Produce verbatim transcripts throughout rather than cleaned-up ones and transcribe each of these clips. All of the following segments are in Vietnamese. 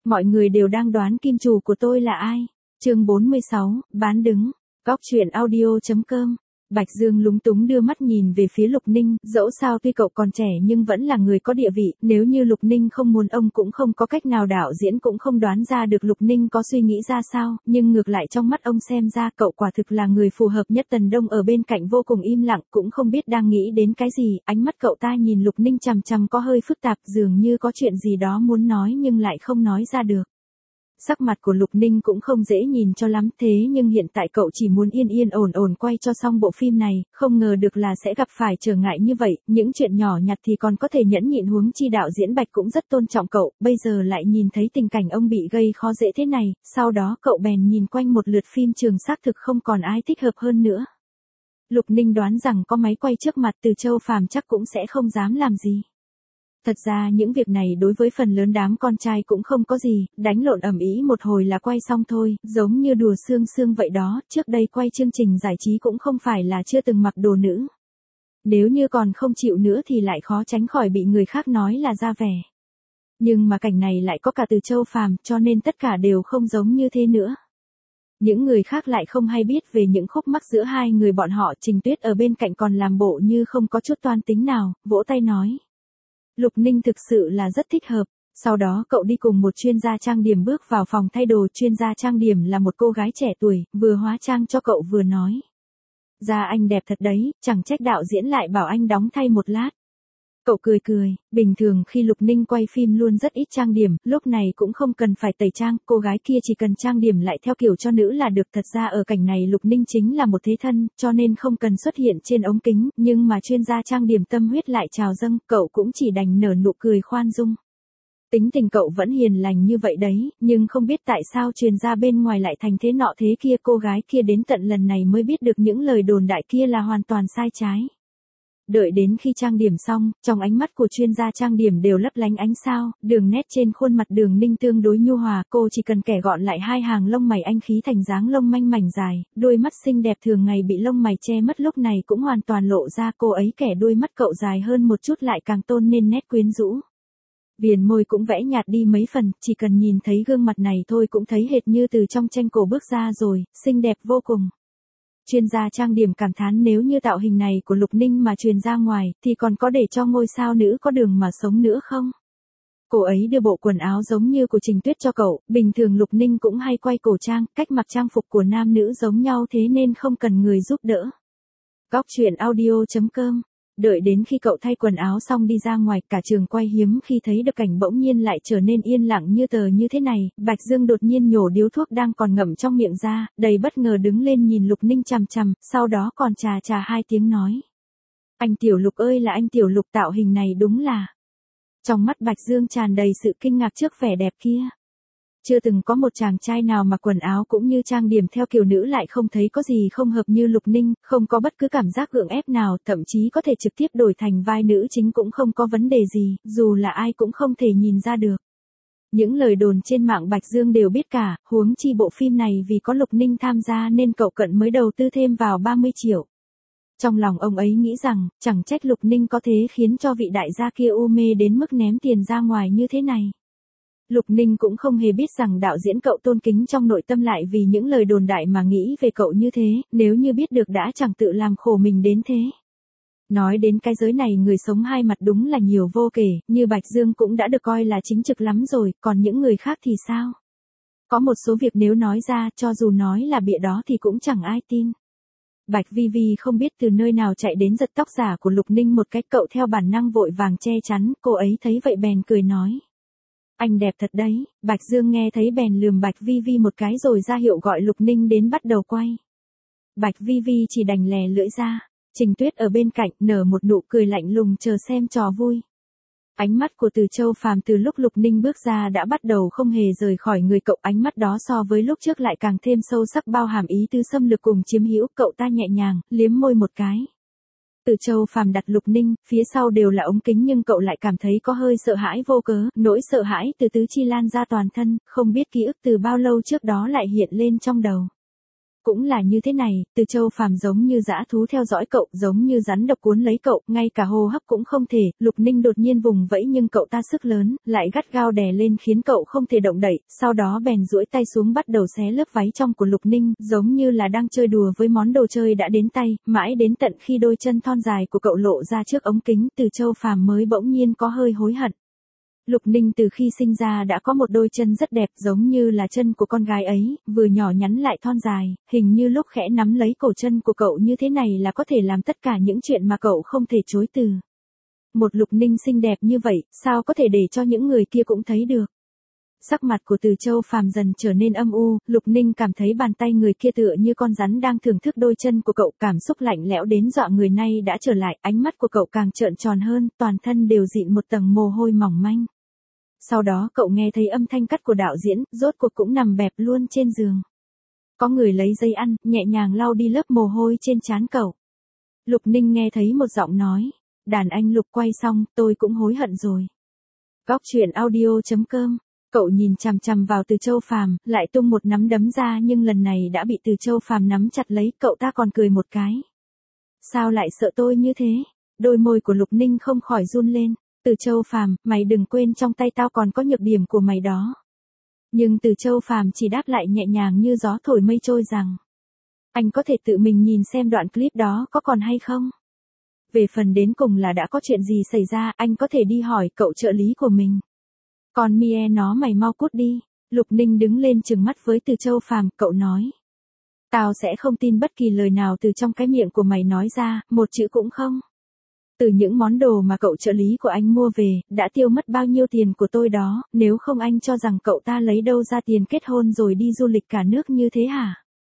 Mọi người đều đang đoán kim chủ của tôi là ai. Chương bốn mươi sáu, bán đứng. Góc truyện audio chấm com. Bạch Dương lúng túng đưa mắt nhìn về phía Lục Ninh, dẫu sao tuy cậu còn trẻ nhưng vẫn là người có địa vị, nếu như Lục Ninh không muốn ông cũng không có cách nào, đạo diễn cũng không đoán ra được Lục Ninh có suy nghĩ ra sao, nhưng ngược lại trong mắt ông xem ra cậu quả thực là người phù hợp nhất. Tần Đông ở bên cạnh vô cùng im lặng, cũng không biết đang nghĩ đến cái gì, ánh mắt cậu ta nhìn Lục Ninh chằm chằm có hơi phức tạp, dường như có chuyện gì đó muốn nói nhưng lại không nói ra được. Sắc mặt của Lục Ninh cũng không dễ nhìn cho lắm, thế nhưng hiện tại cậu chỉ muốn yên yên ổn ổn quay cho xong bộ phim này, không ngờ được là sẽ gặp phải trở ngại như vậy, những chuyện nhỏ nhặt thì còn có thể nhẫn nhịn, huống chi đạo diễn Bạch cũng rất tôn trọng cậu, bây giờ lại nhìn thấy tình cảnh ông bị gây khó dễ thế này, sau đó cậu bèn nhìn quanh một lượt phim trường, xác thực không còn ai thích hợp hơn nữa. Lục Ninh đoán rằng có máy quay trước mặt Từ Châu Phàm chắc cũng sẽ không dám làm gì. Thật ra những việc này đối với phần lớn đám con trai cũng không có gì, đánh lộn ầm ĩ một hồi là quay xong thôi, giống như đùa sương sương vậy đó, trước đây quay chương trình giải trí cũng không phải là chưa từng mặc đồ nữ. Nếu như còn không chịu nữa thì lại khó tránh khỏi bị người khác nói là ra vẻ. Nhưng mà cảnh này lại có cả Từ Châu Phàm, cho nên tất cả đều không giống như thế nữa. Những người khác lại không hay biết về những khúc mắc giữa hai người bọn họ. Trình Tuyết ở bên cạnh còn làm bộ như không có chút toan tính nào, vỗ tay nói. Lục Ninh thực sự là rất thích hợp. Sau đó cậu đi cùng một chuyên gia trang điểm bước vào phòng thay đồ. Chuyên gia trang điểm là một cô gái trẻ tuổi, vừa hóa trang cho cậu vừa nói. Da anh đẹp thật đấy, chẳng trách đạo diễn lại bảo anh đóng thay một lát. Cậu cười cười, bình thường khi Lục Ninh quay phim luôn rất ít trang điểm, lúc này cũng không cần phải tẩy trang, cô gái kia chỉ cần trang điểm lại theo kiểu cho nữ là được. Thật ra ở cảnh này Lục Ninh chính là một thế thân, cho nên không cần xuất hiện trên ống kính, nhưng mà chuyên gia trang điểm tâm huyết lại trào dâng, cậu cũng chỉ đành nở nụ cười khoan dung. Tính tình cậu vẫn hiền lành như vậy đấy, nhưng không biết tại sao truyền ra bên ngoài lại thành thế nọ thế kia. Cô gái kia đến tận lần này mới biết được những lời đồn đại kia là hoàn toàn sai trái. Đợi đến khi trang điểm xong, trong ánh mắt của chuyên gia trang điểm đều lấp lánh ánh sao, đường nét trên khuôn mặt Đường Ninh tương đối nhu hòa, cô chỉ cần kẻ gọn lại hai hàng lông mày anh khí thành dáng lông manh mảnh dài, đôi mắt xinh đẹp thường ngày bị lông mày che mất lúc này cũng hoàn toàn lộ ra. Cô ấy kẻ đôi mắt cậu dài hơn một chút lại càng tôn nên nét quyến rũ. Viền môi cũng vẽ nhạt đi mấy phần, chỉ cần nhìn thấy gương mặt này thôi cũng thấy hệt như từ trong tranh cổ bước ra rồi, xinh đẹp vô cùng. Chuyên gia trang điểm cảm thán nếu như tạo hình này của Lục Ninh mà truyền ra ngoài, thì còn có để cho ngôi sao nữ có đường mà sống nữa không? Cô ấy đưa bộ quần áo giống như của Trình Tuyết cho cậu, bình thường Lục Ninh cũng hay quay cổ trang, cách mặc trang phục của nam nữ giống nhau thế nên không cần người giúp đỡ. Góc truyện audio chấm com. Đợi đến khi cậu thay quần áo xong đi ra ngoài, cả trường quay hiếm khi thấy được cảnh bỗng nhiên lại trở nên yên lặng như tờ như thế này. Bạch Dương đột nhiên nhổ điếu thuốc đang còn ngậm trong miệng ra, đầy bất ngờ đứng lên nhìn Lục Ninh chằm chằm, sau đó còn chà chà hai tiếng nói. Anh Tiểu Lục ơi là anh Tiểu Lục, tạo hình này đúng là... Trong mắt Bạch Dương tràn đầy sự kinh ngạc trước vẻ đẹp kia. Chưa từng có một chàng trai nào mặc quần áo cũng như trang điểm theo kiểu nữ lại không thấy có gì không hợp như Lục Ninh, không có bất cứ cảm giác gượng ép nào, thậm chí có thể trực tiếp đổi thành vai nữ chính cũng không có vấn đề gì, dù là ai cũng không thể nhìn ra được. Những lời đồn trên mạng Bạch Dương đều biết cả, huống chi bộ phim này vì có Lục Ninh tham gia nên cậu Cận mới đầu tư thêm vào ba mươi triệu. Trong lòng ông ấy nghĩ rằng, chẳng trách Lục Ninh có thế khiến cho vị đại gia kia u mê đến mức ném tiền ra ngoài như thế này. Lục Ninh cũng không hề biết rằng đạo diễn cậu tôn kính trong nội tâm lại vì những lời đồn đại mà nghĩ về cậu như thế, nếu như biết được đã chẳng tự làm khổ mình đến thế. Nói đến cái giới này người sống hai mặt đúng là nhiều vô kể, như Bạch Dương cũng đã được coi là chính trực lắm rồi, còn những người khác thì sao? Có một số việc nếu nói ra, cho dù nói là bịa đó thì cũng chẳng ai tin. Bạch Vi Vi không biết từ nơi nào chạy đến giật tóc giả của Lục Ninh một cái, cậu theo bản năng vội vàng che chắn, cô ấy thấy vậy bèn cười nói. Anh đẹp thật đấy. Bạch Dương nghe thấy bèn lườm Bạch Vi Vi một cái rồi ra hiệu gọi Lục Ninh đến bắt đầu quay. Bạch Vi Vi chỉ đành lè lưỡi ra. Trình Tuyết ở bên cạnh nở một nụ cười lạnh lùng chờ xem trò vui. Ánh mắt của Từ Châu Phàm từ lúc Lục Ninh bước ra đã bắt đầu không hề rời khỏi người cậu, ánh mắt đó so với lúc trước lại càng thêm sâu sắc, bao hàm ý tứ xâm lược cùng chiếm hữu. Cậu ta nhẹ nhàng liếm môi một cái. Từ Châu Phàm đặt Lục Ninh, phía sau đều là ống kính nhưng cậu lại cảm thấy có hơi sợ hãi vô cớ, nỗi sợ hãi từ tứ chi lan ra toàn thân, không biết ký ức từ bao lâu trước đó lại hiện lên trong đầu. cũng là như thế này, Từ Châu Phàm giống như dã thú theo dõi cậu, giống như rắn độc cuốn lấy cậu, ngay cả hô hấp cũng không thể, Lục Ninh đột nhiên vùng vẫy nhưng cậu ta sức lớn, lại gắt gao đè lên khiến cậu không thể động đậy, sau đó bèn duỗi tay xuống bắt đầu xé lớp váy trong của Lục Ninh, giống như là đang chơi đùa với món đồ chơi đã đến tay, mãi đến tận khi đôi chân thon dài của cậu lộ ra trước ống kính, Từ Châu Phàm mới bỗng nhiên có hơi hối hận. Lục Ninh từ khi sinh ra đã có một đôi chân rất đẹp giống như là chân của con gái ấy, vừa nhỏ nhắn lại thon dài, hình như lúc khẽ nắm lấy cổ chân của cậu như thế này là có thể làm tất cả những chuyện mà cậu không thể chối từ. Một Lục Ninh xinh đẹp như vậy, sao có thể để cho những người kia cũng thấy được. Sắc mặt của Từ Châu Phàm dần trở nên âm u, Lục Ninh cảm thấy bàn tay người kia tựa như con rắn đang thưởng thức đôi chân của cậu, cảm xúc lạnh lẽo đến dọa người nay đã trở lại, ánh mắt của cậu càng trợn tròn hơn, toàn thân đều dịn một tầng mồ hôi mỏng manh. Sau đó cậu nghe thấy âm thanh cắt của đạo diễn, rốt cuộc cũng nằm bẹp luôn trên giường. Có người lấy giấy ăn, nhẹ nhàng lau đi lớp mồ hôi trên trán cậu. Lục Ninh nghe thấy một giọng nói, đàn anh Lục quay xong, tôi cũng hối hận rồi. Góc truyện audio chấm com. Cậu nhìn chằm chằm vào Từ Châu Phàm, lại tung một nắm đấm ra nhưng lần này đã bị Từ Châu Phàm nắm chặt lấy, cậu ta còn cười một cái. Sao lại sợ tôi như thế? Đôi môi của Lục Ninh không khỏi run lên. Từ Châu Phàm, mày đừng quên trong tay tao còn có nhược điểm của mày đó. Nhưng Từ Châu Phàm chỉ đáp lại nhẹ nhàng như gió thổi mây trôi rằng, anh có thể tự mình nhìn xem đoạn clip đó có còn hay không? Về phần đến cùng là đã có chuyện gì xảy ra, anh có thể đi hỏi cậu trợ lý của mình. Còn Mie nó mày mau cút đi. Lục Ninh đứng lên trừng mắt với Từ Châu Phàm, cậu nói. Tao sẽ không tin bất kỳ lời nào từ trong cái miệng của mày nói ra, một chữ cũng không. Từ những món đồ mà cậu trợ lý của anh mua về, đã tiêu mất bao nhiêu tiền của tôi đó, nếu không anh cho rằng cậu ta lấy đâu ra tiền kết hôn rồi đi du lịch cả nước như thế hả?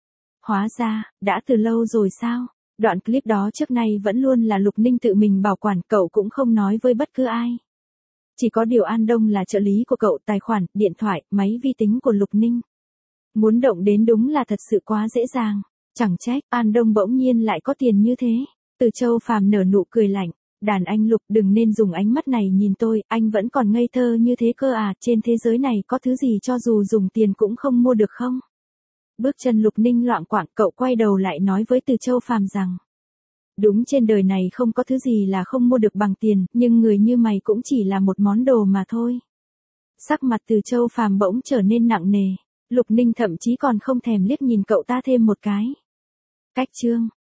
Hóa ra, đã từ lâu rồi sao? Đoạn clip đó trước nay vẫn luôn là Lục Ninh tự mình bảo quản, cậu cũng không nói với bất cứ ai. Chỉ có điều An Đông là trợ lý của cậu, tài khoản, điện thoại, máy vi tính của Lục Ninh. Muốn động đến đúng là thật sự quá dễ dàng. Chẳng trách, An Đông bỗng nhiên lại có tiền như thế. Từ Châu Phàm nở nụ cười lạnh. Đàn anh Lục, đừng nên dùng ánh mắt này nhìn tôi, anh vẫn còn ngây thơ như thế cơ à, trên thế giới này có thứ gì cho dù dùng tiền cũng không mua được không? Bước chân Lục Ninh loạng choạng, cậu quay đầu lại nói với Từ Châu Phàm rằng, đúng trên đời này không có thứ gì là không mua được bằng tiền, nhưng người như mày cũng chỉ là một món đồ mà thôi. Sắc mặt Từ Châu Phàm bỗng trở nên nặng nề, Lục Ninh thậm chí còn không thèm liếc nhìn cậu ta thêm một cái. Cách chương